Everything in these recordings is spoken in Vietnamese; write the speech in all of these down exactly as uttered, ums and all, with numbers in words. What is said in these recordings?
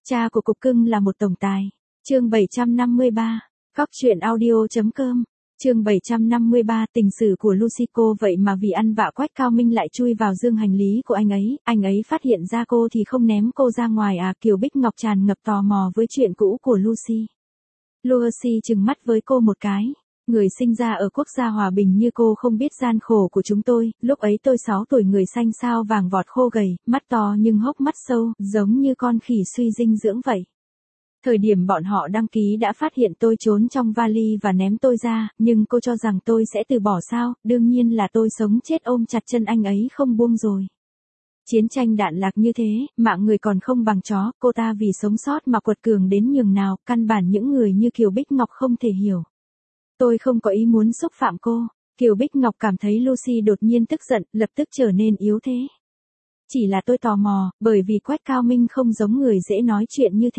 Cha của cục cưng là một tổng tài. Chương bảy trăm năm mươi ba. Góc truyện audio.com. Chương bảy trăm năm mươi ba. Tình sử của Lucy. Cô vậy mà vì ăn vạ Quách Cao Minh lại chui vào dương hành lý của anh ấy, anh ấy phát hiện ra cô thì không ném cô ra ngoài à? Kiều Bích Ngọc tràn ngập tò mò với chuyện cũ của Lucy. Lucy trừng mắt với cô một cái. Người sinh ra ở quốc gia hòa bình như cô không biết gian khổ của chúng tôi, lúc ấy tôi sáu tuổi, người xanh sao vàng vọt khô gầy, mắt to nhưng hốc mắt sâu, giống như con khỉ suy dinh dưỡng vậy. Thời điểm bọn họ đăng ký đã phát hiện tôi trốn trong vali và ném tôi ra, nhưng cô cho rằng tôi sẽ từ bỏ sao? Đương nhiên là tôi sống chết ôm chặt chân anh ấy không buông rồi. Chiến tranh đạn lạc như thế, mạng người còn không bằng chó, cô ta vì sống sót mà quật cường đến nhường nào, căn bản những người như Kiều Bích Ngọc không thể hiểu. Tôi không có ý muốn xúc phạm cô. Kiều Bích Ngọc cảm thấy Lucy đột nhiên tức giận, lập tức trở nên yếu thế. Chỉ là tôi tò mò, bởi vì Quách Cao Minh không giống người dễ nói chuyện như thế.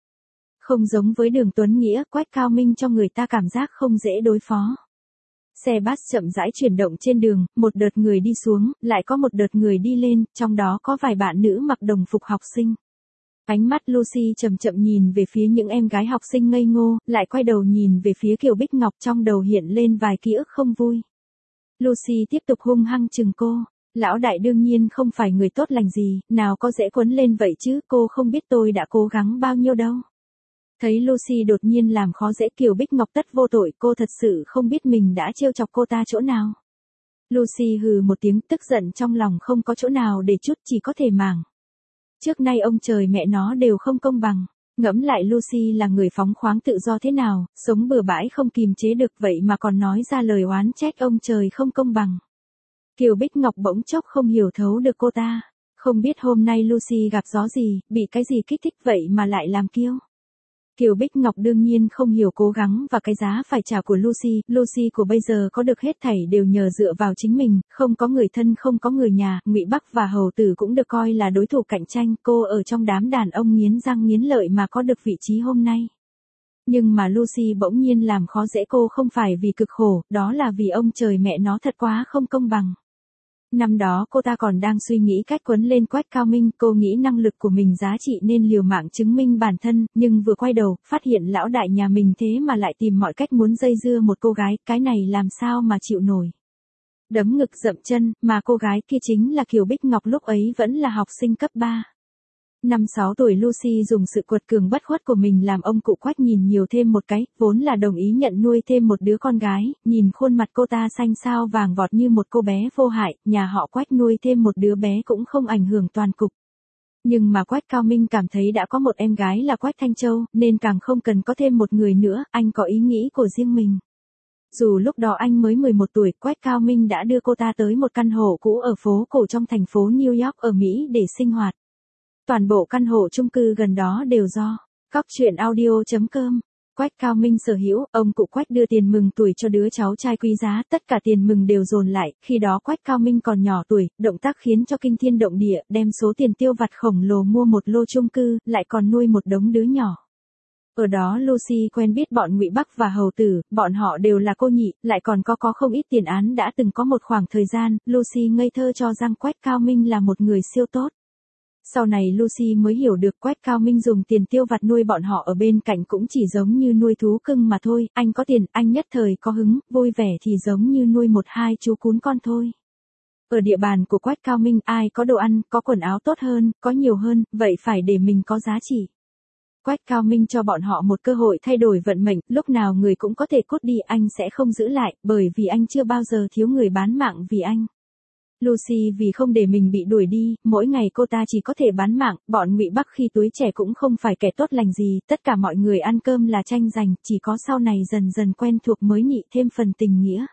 Không giống với Đường Tuấn Nghĩa, Quách Cao Minh cho người ta cảm giác không dễ đối phó. Xe bus chậm rãi chuyển động trên đường, một đợt người đi xuống, lại có một đợt người đi lên, trong đó có vài bạn nữ mặc đồng phục học sinh. Ánh mắt Lucy chậm chậm nhìn về phía những em gái học sinh ngây ngô, lại quay đầu nhìn về phía Kiều Bích Ngọc, trong đầu hiện lên vài ký ức không vui. Lucy tiếp tục hung hăng chừng cô. Lão đại đương nhiên không phải người tốt lành gì, nào có dễ quấn lên vậy chứ, cô không biết tôi đã cố gắng bao nhiêu đâu. Thấy Lucy đột nhiên làm khó dễ Kiều Bích Ngọc tất vô tội, cô thật sự không biết mình đã trêu chọc cô ta chỗ nào. Lucy hừ một tiếng, tức giận trong lòng không có chỗ nào để chút, chỉ có thể màng. Trước nay ông trời mẹ nó đều không công bằng. Ngẫm lại Lucy là người phóng khoáng tự do thế nào, sống bừa bãi không kìm chế được vậy mà còn nói ra lời oán trách ông trời không công bằng. Kiều Bích Ngọc bỗng chốc không hiểu thấu được cô ta. Không biết hôm nay Lucy gặp gió gì, bị cái gì kích thích vậy mà lại làm kiêu. Kiều Bích Ngọc đương nhiên không hiểu cố gắng và cái giá phải trả của Lucy. Lucy của bây giờ có được hết thảy đều nhờ dựa vào chính mình, không có người thân, không có người nhà, Ngụy Bắc và Hầu Tử cũng được coi là đối thủ cạnh tranh, cô ở trong đám đàn ông nghiến răng nghiến lợi mà có được vị trí hôm nay. Nhưng mà Lucy bỗng nhiên làm khó dễ cô không phải vì cực khổ, đó là vì ông trời mẹ nó thật quá không công bằng. Năm đó cô ta còn đang suy nghĩ cách quấn lên Quách Cao Minh, cô nghĩ năng lực của mình giá trị nên liều mạng chứng minh bản thân, nhưng vừa quay đầu, phát hiện lão đại nhà mình thế mà lại tìm mọi cách muốn dây dưa một cô gái, cái này làm sao mà chịu nổi. Đấm ngực dậm chân, mà cô gái kia chính là Kiều Bích Ngọc, lúc ấy vẫn là học sinh cấp ba. Năm sáu tuổi Lucy dùng sự quật cường bất khuất của mình làm ông cụ Quách nhìn nhiều thêm một cái, vốn là đồng ý nhận nuôi thêm một đứa con gái, nhìn khuôn mặt cô ta xanh xao vàng vọt như một cô bé vô hại, nhà họ Quách nuôi thêm một đứa bé cũng không ảnh hưởng toàn cục. Nhưng mà Quách Cao Minh cảm thấy đã có một em gái là Quách Thanh Châu, nên càng không cần có thêm một người nữa, anh có ý nghĩ của riêng mình. Dù lúc đó anh mới mười một tuổi, Quách Cao Minh đã đưa cô ta tới một căn hộ cũ ở phố cổ trong thành phố New York ở Mỹ để sinh hoạt. Toàn bộ căn hộ chung cư gần đó đều do Góc truyện audio.com. Quách Cao Minh sở hữu, ông cụ Quách đưa tiền mừng tuổi cho đứa cháu trai quý giá, tất cả tiền mừng đều dồn lại, khi đó Quách Cao Minh còn nhỏ tuổi, động tác khiến cho kinh thiên động địa, đem số tiền tiêu vặt khổng lồ mua một lô chung cư, lại còn nuôi một đống đứa nhỏ. Ở đó Lucy quen biết bọn Ngụy Bắc và Hầu Tử, bọn họ đều là cô nhị, lại còn có có không ít tiền án, đã từng có một khoảng thời gian, Lucy ngây thơ cho rằng Quách Cao Minh là một người siêu tốt. Sau này Lucy mới hiểu được Quách Cao Minh dùng tiền tiêu vặt nuôi bọn họ ở bên cạnh cũng chỉ giống như nuôi thú cưng mà thôi, anh có tiền, anh nhất thời có hứng, vui vẻ thì giống như nuôi một hai chú cún con thôi. Ở địa bàn của Quách Cao Minh, ai có đồ ăn, có quần áo tốt hơn, có nhiều hơn, vậy phải để mình có giá trị. Quách Cao Minh cho bọn họ một cơ hội thay đổi vận mệnh, lúc nào người cũng có thể cút đi, anh sẽ không giữ lại, bởi vì anh chưa bao giờ thiếu người bán mạng vì anh. Lucy vì không để mình bị đuổi đi, mỗi ngày cô ta chỉ có thể bán mạng, bọn Ngụy Bắc khi tuổi trẻ cũng không phải kẻ tốt lành gì, tất cả mọi người ăn cơm là tranh giành, chỉ có sau này dần dần quen thuộc mới nhị thêm phần tình nghĩa.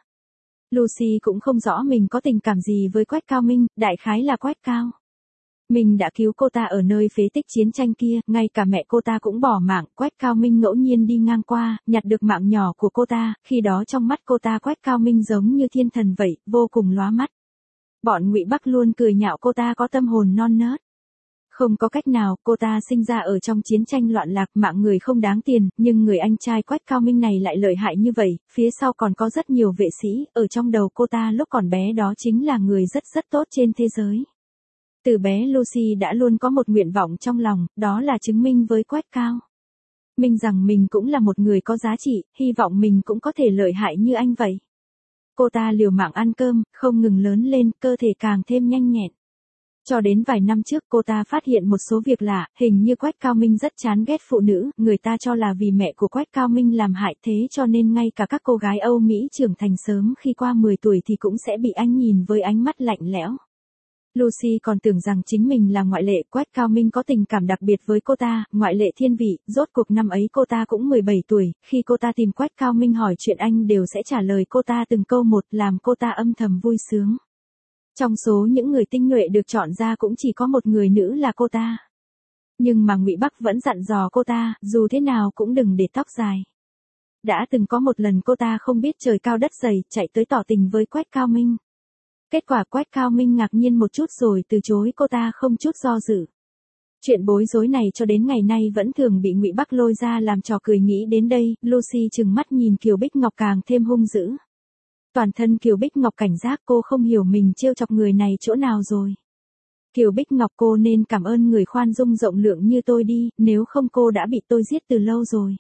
Lucy cũng không rõ mình có tình cảm gì với Quách Cao Minh, đại khái là Quách Cao Minh đã cứu cô ta ở nơi phế tích chiến tranh kia, ngay cả mẹ cô ta cũng bỏ mạng, Quách Cao Minh ngẫu nhiên đi ngang qua, nhặt được mạng nhỏ của cô ta, khi đó trong mắt cô ta Quách Cao Minh giống như thiên thần vậy, vô cùng lóa mắt. Bọn Ngụy Bắc luôn cười nhạo cô ta có tâm hồn non nớt. Không có cách nào, cô ta sinh ra ở trong chiến tranh loạn lạc, mạng người không đáng tiền, nhưng người anh trai Quách Cao Minh này lại lợi hại như vậy, phía sau còn có rất nhiều vệ sĩ, ở trong đầu cô ta lúc còn bé đó chính là người rất rất tốt trên thế giới. Từ bé Lucy đã luôn có một nguyện vọng trong lòng, đó là chứng minh với Quách Cao Minh rằng mình cũng là một người có giá trị, hy vọng mình cũng có thể lợi hại như anh vậy. Cô ta liều mạng ăn cơm, không ngừng lớn lên, cơ thể càng thêm nhanh nhẹn. Cho đến vài năm trước cô ta phát hiện một số việc lạ, hình như Quách Cao Minh rất chán ghét phụ nữ, người ta cho là vì mẹ của Quách Cao Minh làm hại thế cho nên ngay cả các cô gái Âu Mỹ trưởng thành sớm khi qua mười tuổi thì cũng sẽ bị anh nhìn với ánh mắt lạnh lẽo. Lucy còn tưởng rằng chính mình là ngoại lệ, Quách Cao Minh có tình cảm đặc biệt với cô ta, ngoại lệ thiên vị, rốt cuộc năm ấy cô ta cũng mười bảy tuổi, khi cô ta tìm Quách Cao Minh hỏi chuyện anh đều sẽ trả lời cô ta từng câu một làm cô ta âm thầm vui sướng. Trong số những người tinh nhuệ được chọn ra cũng chỉ có một người nữ là cô ta. Nhưng mà Ngụy Bắc vẫn dặn dò cô ta, dù thế nào cũng đừng để tóc dài. Đã từng có một lần cô ta không biết trời cao đất dày, chạy tới tỏ tình với Quách Cao Minh. Kết quả Quách Cao Minh ngạc nhiên một chút rồi từ chối cô ta không chút do dự. Chuyện bối rối này cho đến ngày nay vẫn thường bị Ngụy Bắc lôi ra làm trò cười, nghĩ đến đây, Lucy trừng mắt nhìn Kiều Bích Ngọc càng thêm hung dữ. Toàn thân Kiều Bích Ngọc cảnh giác, cô không hiểu mình trêu chọc người này chỗ nào rồi. Kiều Bích Ngọc, cô nên cảm ơn người khoan dung rộng lượng như tôi đi, nếu không cô đã bị tôi giết từ lâu rồi.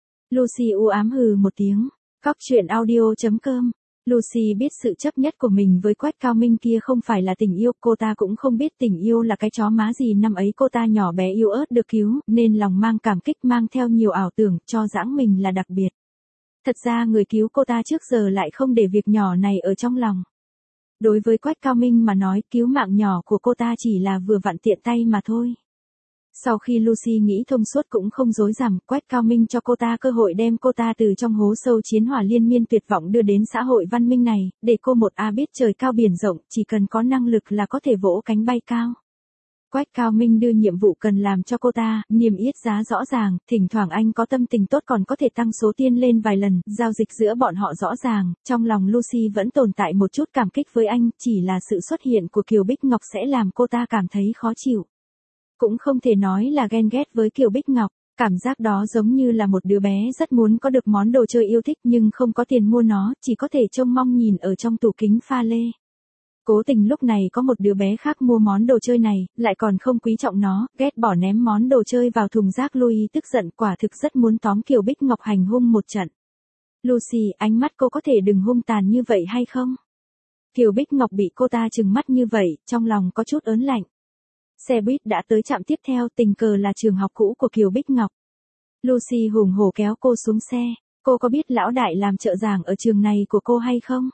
Lucy u ám hừ một tiếng. Cóc truyện audio chấm com. Lucy biết sự chấp nhất của mình với Quách Cao Minh kia không phải là tình yêu, cô ta cũng không biết tình yêu là cái chó má gì, năm ấy cô ta nhỏ bé yếu ớt được cứu, nên lòng mang cảm kích, mang theo nhiều ảo tưởng, cho rằng mình là đặc biệt. Thật ra người cứu cô ta trước giờ lại không để việc nhỏ này ở trong lòng. Đối với Quách Cao Minh mà nói, cứu mạng nhỏ của cô ta chỉ là vừa vặn tiện tay mà thôi. Sau khi Lucy nghĩ thông suốt cũng không dối dằm, Quách Cao Minh cho cô ta cơ hội đem cô ta từ trong hố sâu chiến hỏa liên miên tuyệt vọng đưa đến xã hội văn minh này, để cô một a biết trời cao biển rộng, chỉ cần có năng lực là có thể vỗ cánh bay cao. Quách Cao Minh đưa nhiệm vụ cần làm cho cô ta, niêm yết giá rõ ràng, thỉnh thoảng anh có tâm tình tốt còn có thể tăng số tiền lên vài lần, giao dịch giữa bọn họ rõ ràng, trong lòng Lucy vẫn tồn tại một chút cảm kích với anh, chỉ là sự xuất hiện của Kiều Bích Ngọc sẽ làm cô ta cảm thấy khó chịu. Cũng không thể nói là ghen ghét với Kiều Bích Ngọc, cảm giác đó giống như là một đứa bé rất muốn có được món đồ chơi yêu thích nhưng không có tiền mua nó, chỉ có thể trông mong nhìn ở trong tủ kính pha lê. Cố tình lúc này có một đứa bé khác mua món đồ chơi này, lại còn không quý trọng nó, ghét bỏ ném món đồ chơi vào thùng rác. Louis tức giận, quả thực rất muốn tóm Kiều Bích Ngọc hành hung một trận. Lucy, ánh mắt cô có thể đừng hung tàn như vậy hay không? Kiều Bích Ngọc bị cô ta trừng mắt như vậy, trong lòng có chút ớn lạnh. Xe buýt đã tới trạm tiếp theo, tình cờ là trường học cũ của Kiều Bích Ngọc. Lucy hùng hổ kéo cô xuống xe, cô có biết lão đại làm trợ giảng ở trường này của cô hay không?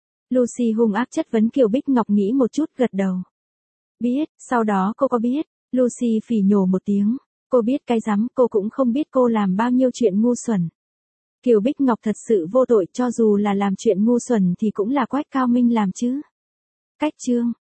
Lucy hung ác chất vấn. Kiều Bích Ngọc nghĩ một chút gật đầu. Biết, sau đó cô có biết? Lucy phỉ nhổ một tiếng. Cô biết cái rắm, cô cũng không biết cô làm bao nhiêu chuyện ngu xuẩn. Kiều Bích Ngọc thật sự vô tội, cho dù là làm chuyện ngu xuẩn thì cũng là Quách Cao Minh làm chứ. Cách chương.